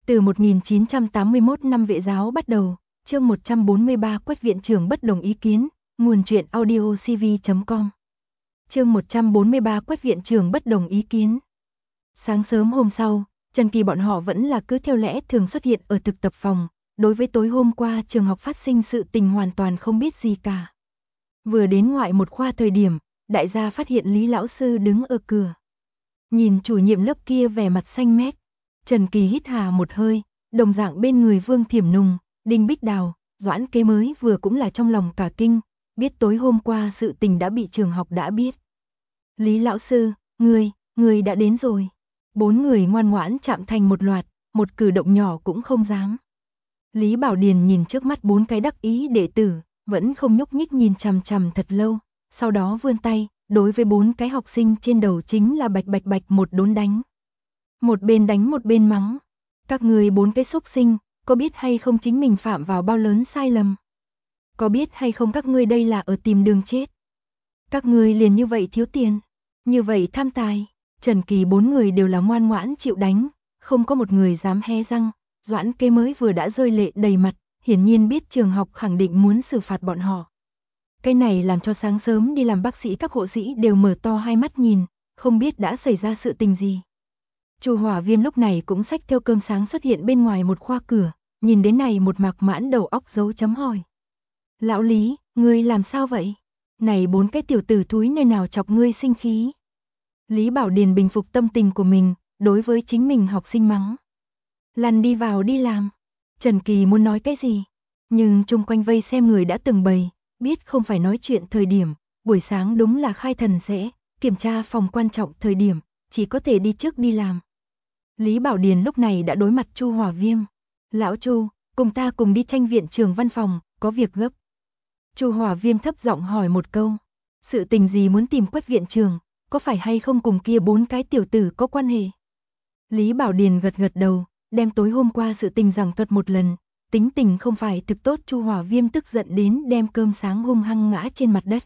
Từ 1981 năm Vệ giáo bắt đầu, chương 143 Quách viện trưởng bất đồng ý kiến, nguồn truyện audiocv.com. Chương 143 Quách viện trưởng bất đồng ý kiến. Sáng sớm hôm sau, Trần Kỳ bọn họ vẫn là cứ theo lẽ thường xuất hiện ở thực tập phòng, đối với tối hôm qua trường học phát sinh sự tình hoàn toàn không biết gì cả. Vừa đến ngoại một khoa thời điểm, đại gia phát hiện Lý lão sư đứng ở cửa. Nhìn chủ nhiệm lớp kia vẻ mặt xanh mét, Trần Kỳ hít hà một hơi, đồng dạng bên người Vương Thiểm Nùng, Đinh Bích Đào, Doãn Kế mới vừa cũng là trong lòng cả kinh, biết tối hôm qua sự tình đã bị trường học đã biết. Lý lão sư, ngươi đã đến rồi. Bốn người ngoan ngoãn chạm thành một loạt, một cử động nhỏ cũng không dám. Lý Bảo Điền nhìn trước mắt bốn cái đắc ý đệ tử, vẫn không nhúc nhích nhìn chằm chằm thật lâu, sau đó vươn tay, đối với bốn cái học sinh trên đầu chính là bạch bạch bạch một đốn đánh. Một bên đánh một bên mắng. Các người bốn cái xúc sinh, có biết hay không chính mình phạm vào bao lớn sai lầm? Có biết hay không các ngươi đây là ở tìm đường chết? Các ngươi liền như vậy thiếu tiền, như vậy tham tài. Trần Kỳ bốn người đều là ngoan ngoãn chịu đánh, không có một người dám hé răng. Doãn Kế mới vừa đã rơi lệ đầy mặt, hiển nhiên biết trường học khẳng định muốn xử phạt bọn họ. Cái này làm cho sáng sớm đi làm bác sĩ các hộ sĩ đều mở to hai mắt nhìn, không biết đã xảy ra sự tình gì. Chu Hỏa Viêm lúc này cũng xách theo cơm sáng xuất hiện bên ngoài một khoa cửa, nhìn đến này một mạc mãn đầu óc dấu chấm hỏi. Lão Lý, ngươi làm sao vậy? Này bốn cái tiểu tử thúi nơi nào chọc ngươi sinh khí? Lý Bảo Điền bình phục tâm tình của mình, đối với chính mình học sinh mắng. Lăn đi vào đi làm. Trần Kỳ muốn nói cái gì? Nhưng chung quanh vây xem người đã từng bày, biết không phải nói chuyện thời điểm, buổi sáng đúng là khai thần sẽ, kiểm tra phòng quan trọng thời điểm, chỉ có thể đi trước đi làm. Lý Bảo Điền lúc này đã đối mặt Chu Hỏa Viêm. Lão Chu, cùng ta cùng đi tranh viện trường văn phòng, có việc gấp. Chu Hỏa Viêm thấp giọng hỏi một câu. Sự tình gì muốn tìm Quách viện trường, có phải hay không cùng kia bốn cái tiểu tử có quan hệ? Lý Bảo Điền gật gật đầu, đem tối hôm qua sự tình giảng thuật một lần. Tính tình không phải thực tốt. Chu Hỏa Viêm tức giận đến đem cơm sáng hung hăng ngã trên mặt đất.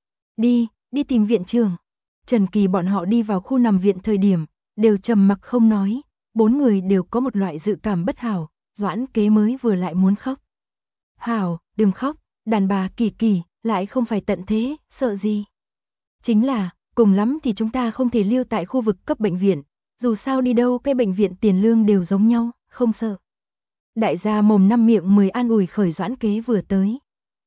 Đi tìm viện trường. Trần Kỳ bọn họ đi vào khu nằm viện thời điểm, đều trầm mặc không nói, bốn người đều có một loại dự cảm bất hảo, Doãn Kế mới vừa lại muốn khóc. Hảo, đừng khóc, đàn bà Kỳ Kỳ, lại không phải tận thế, sợ gì. Chính là, cùng lắm thì chúng ta không thể lưu tại khu vực cấp bệnh viện, dù sao đi đâu cái bệnh viện tiền lương đều giống nhau, không sợ. Đại gia mồm năm miệng 10 an ủi khởi Doãn Kế vừa tới.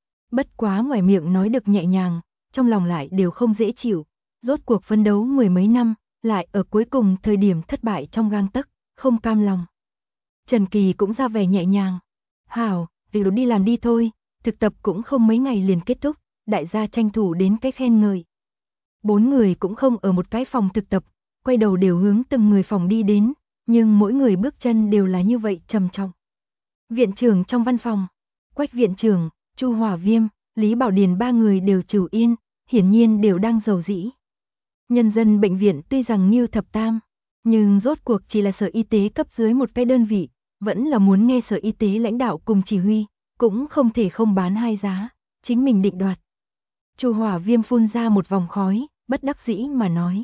Bất quá ngoài miệng nói được nhẹ nhàng, trong lòng lại đều không dễ chịu, rốt cuộc phấn đấu mười mấy năm, lại ở cuối cùng thời điểm thất bại trong gang tấc, không cam lòng. Trần Kỳ cũng ra vẻ nhẹ nhàng. Hảo, việc đó đi làm đi thôi, thực tập cũng không mấy ngày liền kết thúc, đại gia tranh thủ đến cái khen ngợi. Bốn người cũng không ở một cái phòng thực tập, quay đầu đều hướng từng người phòng đi đến, nhưng mỗi người bước chân đều là như vậy trầm trọng. Viện trưởng trong văn phòng, Quách viện trưởng, Chu Hỏa Viêm, Lý Bảo Điền ba người đều trừ yên, hiển nhiên đều đang rầu rĩ. Nhân dân bệnh viện tuy rằng Ngưu Thập Tam, nhưng rốt cuộc chỉ là sở y tế cấp dưới một cái đơn vị, vẫn là muốn nghe sở y tế lãnh đạo cùng chỉ huy, cũng không thể không bán hai giá, chính mình định đoạt. Chu Hỏa Viêm phun ra một vòng khói, bất đắc dĩ mà nói.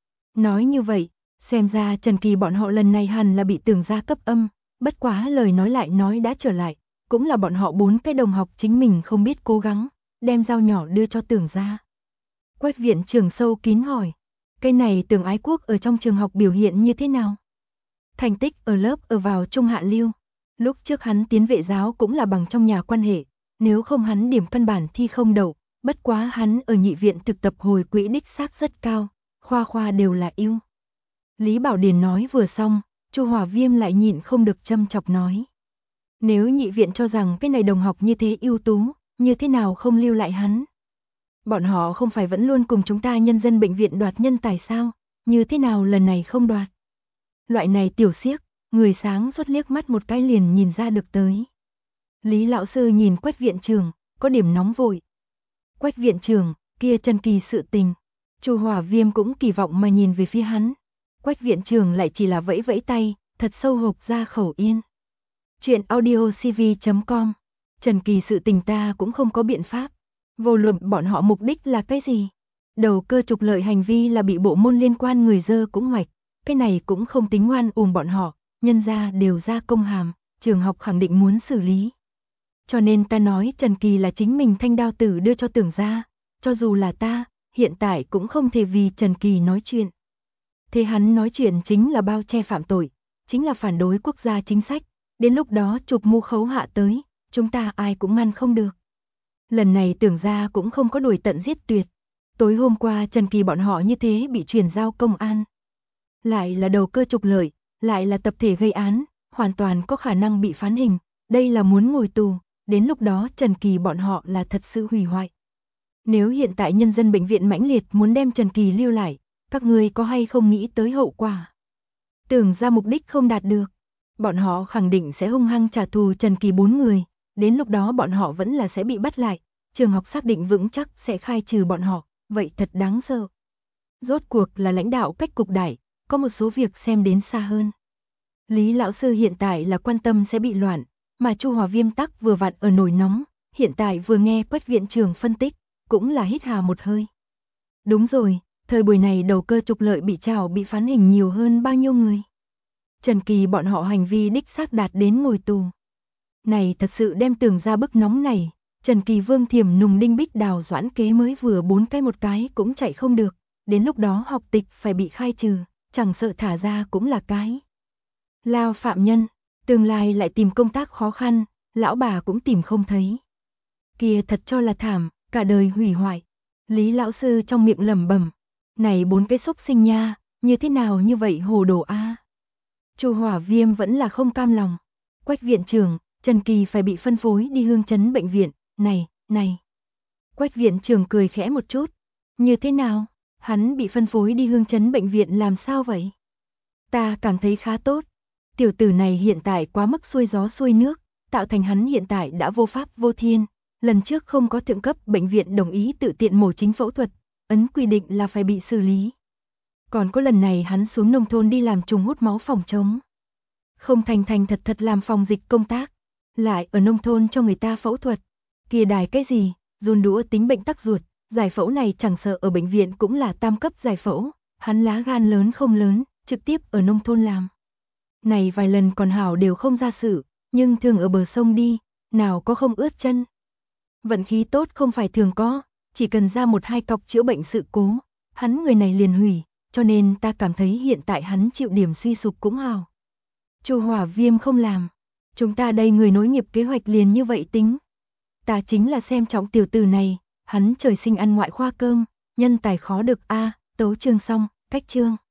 Nói như vậy, xem ra Trần Kỳ bọn họ lần này hẳn là bị Tưởng gia cấp âm, bất quá lời nói lại nói đã trở lại, cũng là bọn họ bốn cái đồng học chính mình không biết cố gắng, đem dao nhỏ đưa cho Tưởng gia. Quách viện trưởng sâu kín hỏi, cái này Tưởng Ái Quốc ở trong trường học biểu hiện như thế nào? Thành tích ở lớp ở vào trung hạ lưu, lúc trước hắn tiến Vệ giáo cũng là bằng trong nhà quan hệ, nếu không hắn điểm căn bản thi không đậu, bất quá hắn ở nhị viện thực tập hồi quỹ đích xác rất cao, khoa khoa đều là ưu. Lý Bảo Điền nói vừa xong, Chu Hỏa Viêm lại nhịn không được châm chọc nói. Nếu nhị viện cho rằng cái này đồng học như thế ưu tú, như thế nào không lưu lại hắn? Bọn họ không phải vẫn luôn cùng chúng ta nhân dân bệnh viện đoạt nhân tài sao, như thế nào lần này không đoạt? Loại này tiểu xiếc, người sáng suốt liếc mắt một cái liền nhìn ra được tới. Lý lão sư nhìn Quách viện trưởng, có điểm nóng vội. Quách viện trưởng, kia Trần Kỳ sự tình. Chu Hỏa Viêm cũng kỳ vọng mà nhìn về phía hắn. Quách viện trưởng lại chỉ là vẫy vẫy tay, thật sâu hộp ra khẩu yên. Chuyện audiocv.com. Trần Kỳ sự tình ta cũng không có biện pháp. Vô luận bọn họ mục đích là cái gì? Đầu cơ trục lợi hành vi là bị bộ môn liên quan người dơ cũng hoạch. Cái này cũng không tính ngoan bọn họ. nhân gia đều ra công hàm, trường học khẳng định muốn xử lý. Cho nên ta nói Trần Kỳ là chính mình thanh đao tử đưa cho Tưởng gia, cho dù là ta, hiện tại cũng không thể vì Trần Kỳ nói chuyện. Thế hắn nói chuyện chính là bao che phạm tội, chính là phản đối quốc gia chính sách, đến lúc đó chụp mũ khấu hạ tới, chúng ta ai cũng ngăn không được. Lần này Tưởng gia cũng không có đuổi tận giết tuyệt. Tối hôm qua Trần Kỳ bọn họ như thế bị chuyển giao công an. Lại là đầu cơ trục lợi, lại là tập thể gây án, hoàn toàn có khả năng bị phán hình, đây là muốn ngồi tù, đến lúc đó Trần Kỳ bọn họ là thật sự hủy hoại. Nếu hiện tại nhân dân bệnh viện mãnh liệt muốn đem Trần Kỳ lưu lại, các ngươi có hay không nghĩ tới hậu quả? Tưởng ra mục đích không đạt được, bọn họ khẳng định sẽ hung hăng trả thù Trần Kỳ 4 người, đến lúc đó bọn họ vẫn là sẽ bị bắt lại, trường học xác định vững chắc sẽ khai trừ bọn họ, vậy thật đáng sợ. Rốt cuộc là lãnh đạo cách cục đại, có một số việc xem đến xa hơn. Lý lão sư hiện tại là quan tâm sẽ bị loạn, mà Chu Hòa Viêm tắc vừa vặn ở nổi nóng, hiện tại vừa nghe Quách viện trưởng phân tích, cũng là hít hà một hơi. Đúng rồi, thời buổi này đầu cơ trục lợi bị trảo bị phán hình nhiều hơn bao nhiêu người. Trần Kỳ bọn họ hành vi đích xác đạt đến ngồi tù. Này thật sự đem Tưởng ra bức nóng này, Trần Kỳ Vương Thiểm Nùng Đinh Bích Đào Doãn Kế mới vừa 4 cái một cái cũng chạy không được, đến lúc đó học tịch phải bị khai trừ, chẳng sợ thả ra cũng là cái lao phạm nhân, tương lai lại tìm công tác khó khăn, lão bà cũng tìm không thấy. Kia thật cho là thảm, cả đời hủy hoại. Lý lão sư trong miệng lẩm bẩm, này 4 cái xúc sinh nha, như thế nào như vậy hồ đồ a. Chu Hỏa Viêm vẫn là không cam lòng. Quách viện trưởng, Trần Kỳ phải bị phân phối đi Hương Chấn bệnh viện, này. Quách viện trưởng cười khẽ một chút, như thế nào, hắn bị phân phối đi Hương Chấn bệnh viện làm sao vậy? Ta cảm thấy khá tốt, tiểu tử này hiện tại quá mức xuôi gió xuôi nước, tạo thành hắn hiện tại đã vô pháp vô thiên, lần trước không có thượng cấp bệnh viện đồng ý tự tiện mổ chính phẫu thuật, ấn quy định là phải bị xử lý. Còn có lần này hắn xuống nông thôn đi làm trùng hút máu phòng chống. Không thành thật làm phòng dịch công tác, lại ở nông thôn cho người ta phẫu thuật. Kia đài cái gì, dùn đũa tính bệnh tắc ruột, giải phẫu này chẳng sợ ở bệnh viện cũng là tam cấp giải phẫu, hắn lá gan lớn không lớn, trực tiếp ở nông thôn làm. Này vài lần còn hảo đều không ra sự, nhưng thường ở bờ sông đi, nào có không ướt chân. Vận khí tốt không phải thường có, chỉ cần ra 1-2 cọc chữa bệnh sự cố, hắn người này liền hủy, cho nên ta cảm thấy hiện tại hắn chịu điểm suy sụp cũng hảo. Chu Hỏa Viêm không làm, chúng ta đây người nối nghiệp kế hoạch liền như vậy tính. Ta chính là xem trọng tiểu tử này, hắn trời sinh ăn ngoại khoa cơm, nhân tài khó được a. Tấu chương xong, cách chương.